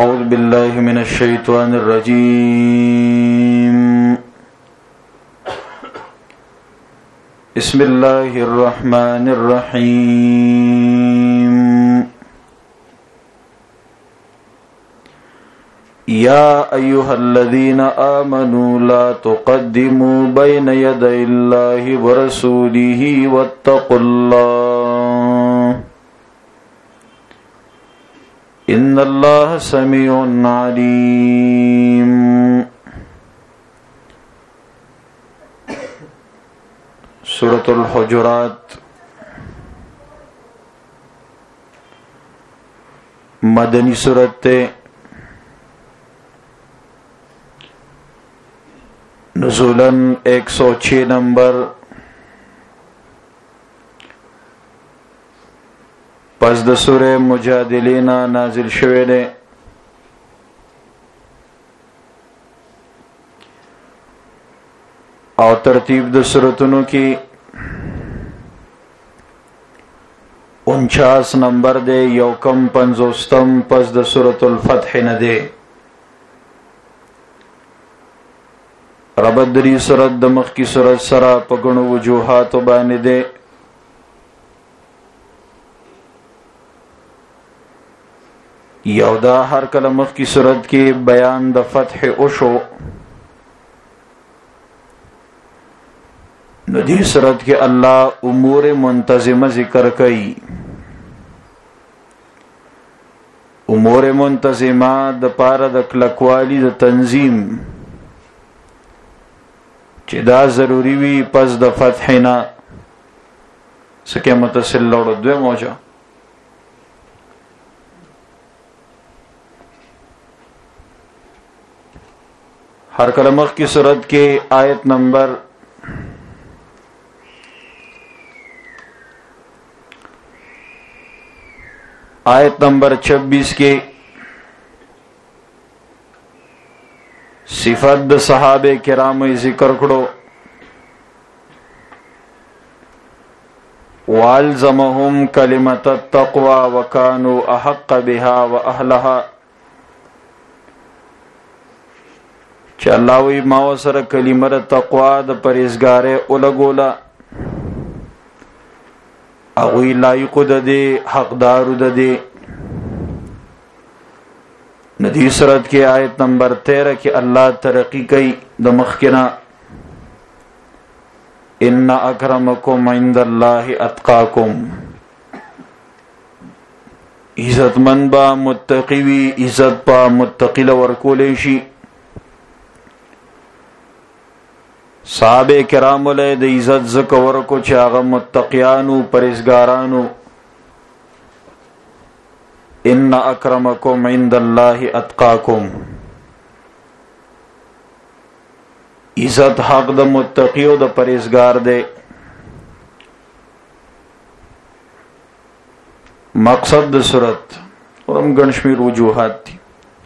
أعوذ بالله من الشيطان الرجيم بسم الله الرحمن الرحيم يا أيها الذين آمنوا لا تقدموا بين يدي الله ورسوله واتقوا الله إن الله سميع عليم سورة الحجرات مدنی سورت نزولاً 106 نمبر پس د سورہ مجادلہ نازل شوه ده او ترتیب د سورتونو کې 49 نمبر ده یو کم 50 پس د سورۃ الفتح نه ده ربط دری سورۃ د مخ کی سورۃ سره په غنو وجوهات باندې ده یو دا هر کله مخ کی صورت کې بیان د فتح او شو نو دې صورت کې الله امور منتظمه ذکر کړي امور منتظمه د پاره د کلکوالی د تنظیم چې دا ضروری وي پس د فتح نه سکه متصل لوړ دوه موجه ہر کلمخ کی صورت کے آیت نمبر 26 کے صفات د صحابه کرام ذکر کړو والزمهم کلمۃ التقوى وكانوا احق بها واهلها چې الله وی ما وسره کلمه د تقوا د پرهیزګارۍ اولګولا او وی لایق د دې حقدار د دې ندی سورت کې آیت نمبر 13 کې الله ترقی کوي د مخکنا ان اکرمکم عند الله اتقاکم عزت من با متقی وی عزت با متقی لور کولې شي صحابه کرام له د عزت زکور کو چې هغه متقیانو پرهیزګارانو ان اکرمکم عند الله اتقاکم عزت حق د متقی او د پرهیزګار دی مقصد د صورت اورم گنشمیر وجوهات دي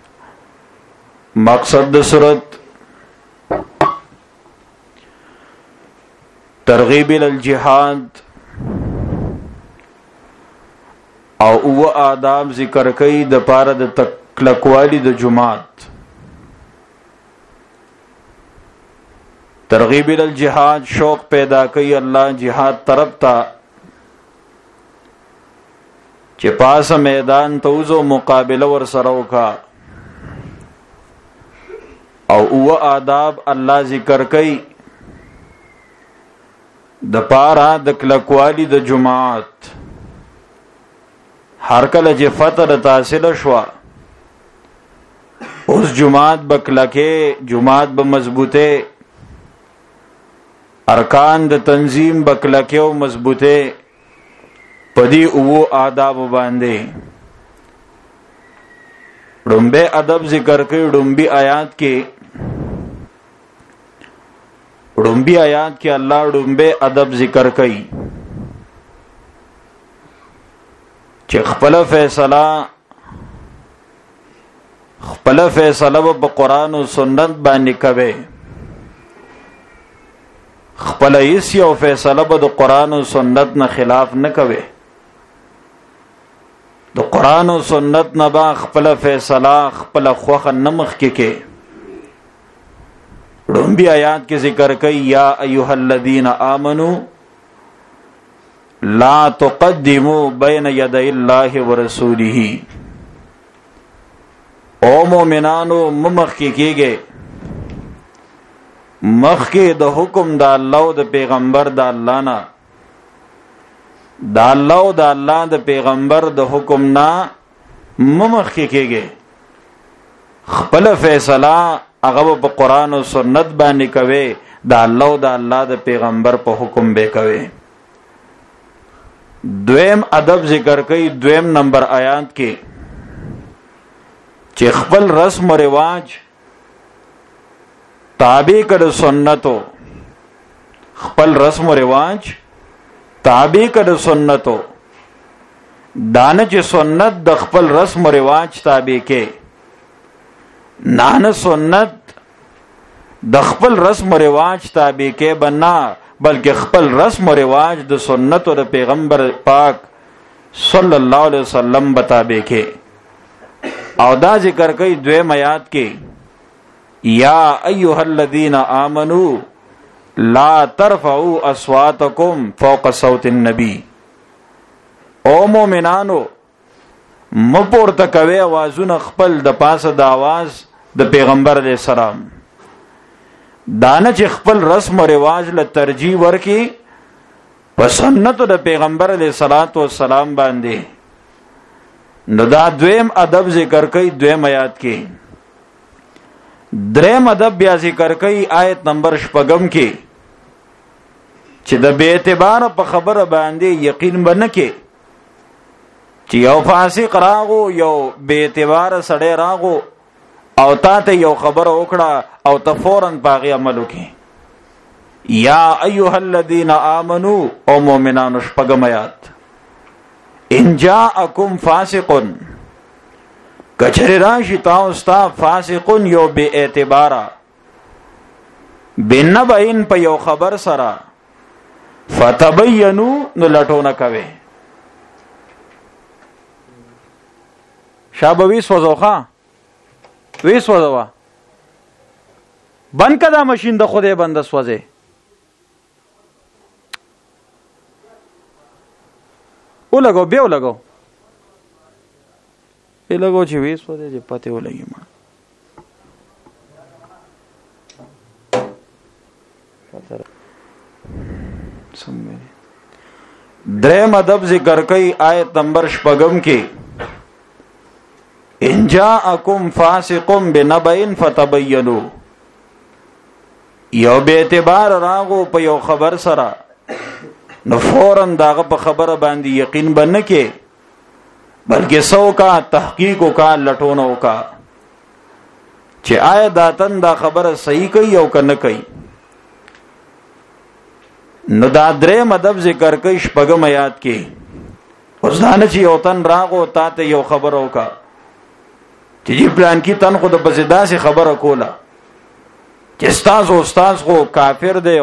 مقصد د صورت ترغیب الجهاد او آداب ذکر کوي د پاره د تکلکوالی د جماعت ترغیب الجهاد شوق پیدا کوي الله جهاد طرف تا چې پاس میدان توزو مقابله ور سره وکا او آداب الله ذکر کوي د پارا د کلکوالی د جماعت هر کله چې فتره تحصیل شوا اوس جماعت بکلکه جماعت به مضبوطه ارکان د تنظیم بکلکه او مضبوطه پدی او آداب باندې ډومبه ادب ذکر کوي ډومبي آیات کې الله ډومبه ادب ذکر کوي چې خپل فیصله په قران او سنت باندې کوي خپل هیڅ یو فیصله به د قران او سنت نه خلاف نه کوي د قران او سنت نه با خپل فیصله خپل خوخه نمخ کې لومبي آیات کې ذکر کوي یا ایها الذین آمنو لا تقدموا بین یدی الله ورسوله او مومنانو مخ کېږي مخ کې د حکم د الله او د پیغمبر د الله نه د الله او د الله د پیغمبر د حکم نه مخ کېږي خپل فیصله هغه په قران او سنت باندې کوي د الله او د الله د پیغمبر په حکم به کوي دویم ادب ذکر کوي دویم نمبر آیات کې چې خپل رسم او رواج تابع کړه سنتو خپل رسم او رواج تابع کړه سنتو دانه چې سنت د خپل رسم او رواج تابع کې نه سنت د خپل رسم او رواج تابع کې بنا بلکې خپل رسم او رواج د سنت او د پیغمبر پاک صلی الله علیه وسلم بتابع کې او دا ذکر کوي دویم آیات کې یا ایها الذین آمنو لا ترفعوا اصواتکم فوق صوت النبی او مومنانو مپورته کوي आवाजونه خپل د پاسه د आवाज د پیغمبر علیہ السلام دانه چې خپل رسم او رواج له ترجیح ورکي په سنت د پیغمبر علیہ الصلوۃ والسلام باندې نو دا دویم ادب ذکر کوي دویم آیات کې دریم ادب بیا ذکر کوي آیت نمبر 6 کې چې د بے اعتبار په خبره باندې یقین بنه کې چې یو فاسق راغو یو بے اعتبار سړی راغو او ته یو خبره وکړه او ته فورن باغی عمل وکې یا ایها الذین آمنو او مؤمنانو شپږم آیات ان جاءکم فاسق کچری راشی تاسو فاسق یو بے اعتبار بنبئن په یو خبر سره فتبینوا نو لټونه کوي شابوی سوزوخه وی سوزوا بند کدا ماشین د خوده بند سوزه او لګو بیا لګو په لګو چې وی سوزه چې پته ولګي ما دریم ادب ذکر کوي آیت نمبر 6 کې ان جاءکم فاسق بنبأ فتبینوا یو به اعتبار راغو په یو خبر سره نو فورن داغه په خبره باندې یقین بنه کې بلکې سو کا تحقیق کا لټونو کا چې آیا داتن دا خبره صحیح کوي او کنه کوي نو دا درې مدب ذکر کوي شپږم آیات کې اوس دانه چې یو تن راغو ته یو خبرو کا چې پلان کې تن خو د بزیدا سي خبره کوله چې استاد خو کافر دی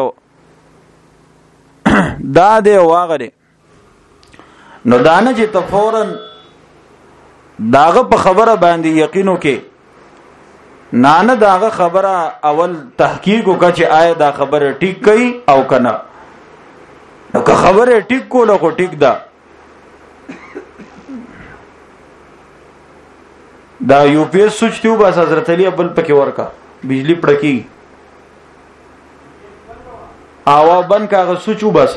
دا دی واغره نو دانه چې تفورن داغه په خبره باندې یقینو کې نه داغه خبره اول تحقیق وکړه چې آیا دا خبره ټیک کوي او کنه نو که خبره ټیک کوله خو ټیک ده دا یو پی ایس سوچ تیو بس حضرت علی بل پکې ورکا بجلی پړکی اوا بن کاغه سوچو بس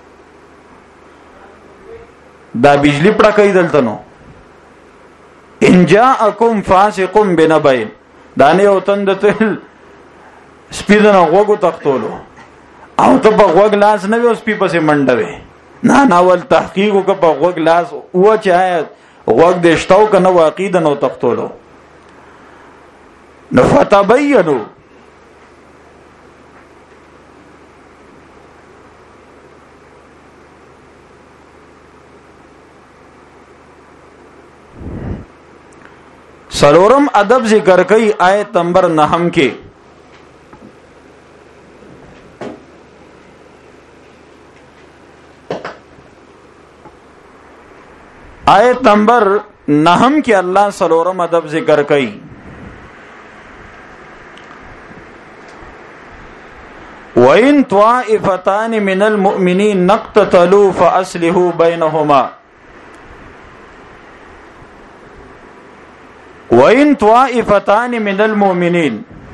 دا بجلی پړکای دلته نو ان جاءکم فاسق بنبأ دا نه او تند تل سپیدنه غوګو تختولو او ته په غوګ لاس نه وي سپی پسې منډوي نه ول تحقیق وک په غوګ لاس او چا غوږ دې شتاو کنه واقعي د نو تختولو نو فتبینوا سلورم ادب ذکر کوي آیت نمبر 9 کې آیت نمبر نهم کې الله سلورم ادب ذکر کوي. وَإِن طَائِفَتَانِ مِنَ الْمُؤْمِنِينَ اقْتَتَلُوا فَأَصْلِحُوا بَيْنَهُمَا. وَإِن طَائِفَتَانِ مِنَ الْمُؤْمِنِينَ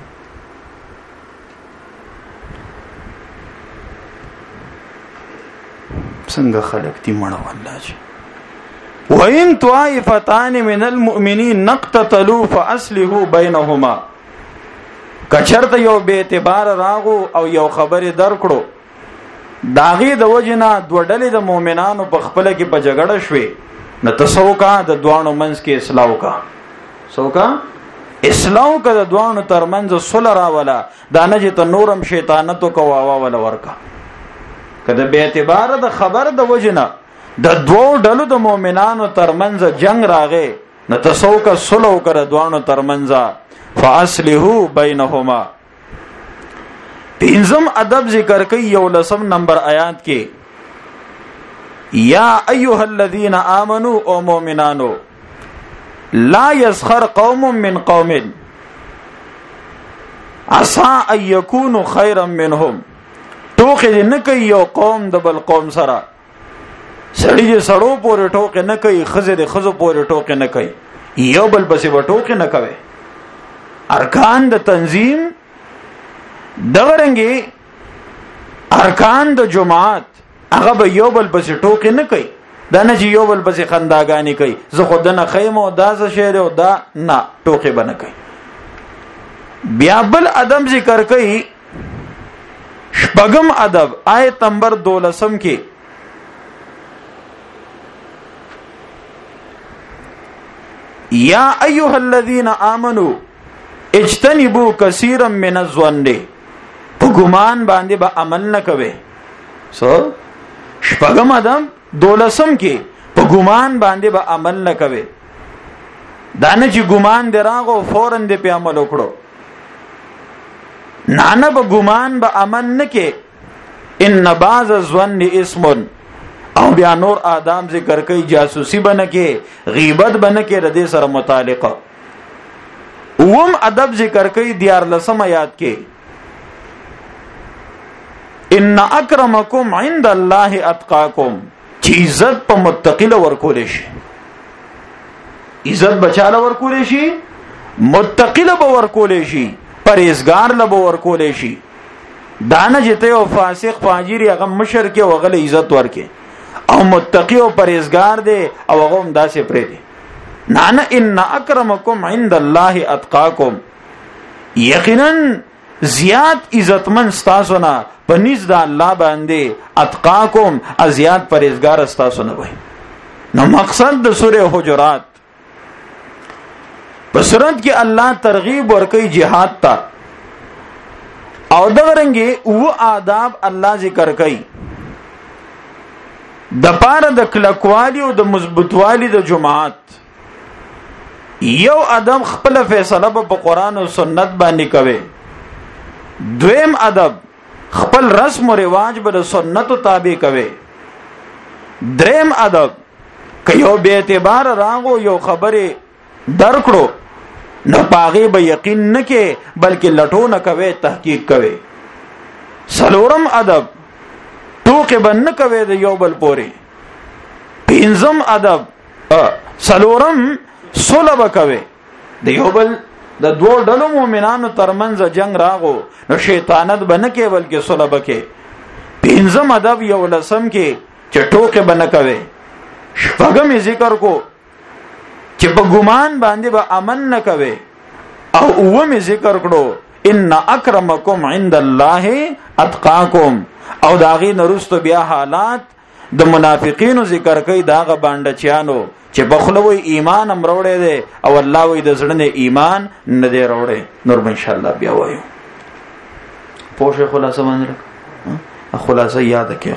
څنګه خلق دي مړه والله جي. وَإِن طَائِفَتَانِ مِنَ الْمُؤْمِنِينَ اقْتَتَلُوا فَأَصْلِحُوا بَيْنَهُمَا. کچرته یو به اعتبار راغو او یو خبره درکړو داغه د وجنا دوړلې د مؤمنانو په خپل کې په جګړه شوي نو تسوکا د دوانو منځ کې اصلاح کا سوکا اصلاح کا د دوانو ترمنځ صلح راولا دانه چې ته نورم شیطانتو کو واوا ولا ورکا کله به اعتبار د خبر د وجنا د دوو ډلو د مؤمنانو ترمنځ جنگ راغې نو تسوکا صلح کړه دوانو ترمنځ فاصلحوا بینهما. پنځم ادب ذکر کوي 11 نمبر آیات کې یا ایها الذین آمنوا او مؤمنانو لا يسخر قوم من قوم عسى ان يكونوا خيرا منهم. ټوکې نه کوي یو قوم د بل قوم سره سړي دې سړو پورې ټوکې نه کوي خزه دې خزو پورې ټوکې نه کوي یو بل پسې به ټوکې نه کوي. ارکان د تنظیم دغرنګي ارکان د جماعت هغه به یو بل پسې ټوکې نه کوي دا نه چې یو بل پسې خنداګانی کوي زه خود نه خیمه او دا څه شعر او دا نه ټوکې بنه کوي. بیا بل ادب ذکر کوي شپږم ادب آیت نمبر 12 کې یا ایها الذین آمنوا اجتنبوا کثیرا من الظن. په ګمان باندې به عمل نه کوي. شپږم ادب 12 کې په ګمان باندې به عمل نه کوي. دانه چې ګمان دراغو فورن دې په عمل وکړو نه به ګمان به عمل نه کې. ان بعض الظن اسم. او بیا نور آدم ذکر کوي جاسوسی بنه کې غیبت بنه کې ردی سره متعلقه. وم ادب ذکر کوي 14 آیات کې ان اکرمکم عند الله اتقاکم. چې عزت په متقی له ورکول شي عزت بچاله ورکول شي متقی له ورکول شي پرهیزګار له ورکول شي. دانه جته او فاسق فاجر هغه مشر کې وغله عزت ورکې او متقی او پرهیزګار دی او هغه هم داسې پرې دی. نانا ان اکرمکم عند الله اتقاکم. یقینا زیات عزتمن استاسو نه پنځ د الله باندې اتقاکم ازیات پرهیزګار استاسو نه وي. نو مقصد د سوره حجرات په سورت کې الله ترغیب ورکوي jihad ته او دغرنګي او آداب الله ذکر کوي د پاره د کلکوالی او د مضبوطوالی د جماعت. یو ادب خپل فیصله په قرآن او سنت باندې کوي. دویم ادب خپل رسم او رواج به سنت تابع کوي. دریم ادب که یو به اعتبار راغو یو خبره درکړو نه پاغي به یقین نه کې بلکې لټو نه کوي تحقیق کوي. سلورم ادب ټوکې بن کوي د یو بل پوري. پنځم ادب سلورم صلح کوي د یو بل د دوه ډلو مؤمنانو ترمنځ جنگ راغو نو شیطانت بنه کې بلکې صلح وکي. پنځم ادب یو لسم کې چې ټوکې بنه کوي. شپږم ذکر کو چې په ګمان باندې به امن نه کوي او اوم ذکر کړو ان اکرمکم عند الله اتقاکم. او داغي نرستو بیا حالات د منافقینو ذکر کوي داغه باندې چانو چې بخلوي ایمان امروړې ده او الله وې د زړه ایمان نه دی وروړې. نور ان شاء الله بیا وایو پوښه خلاصه باندې خلاصه یاد کړئ.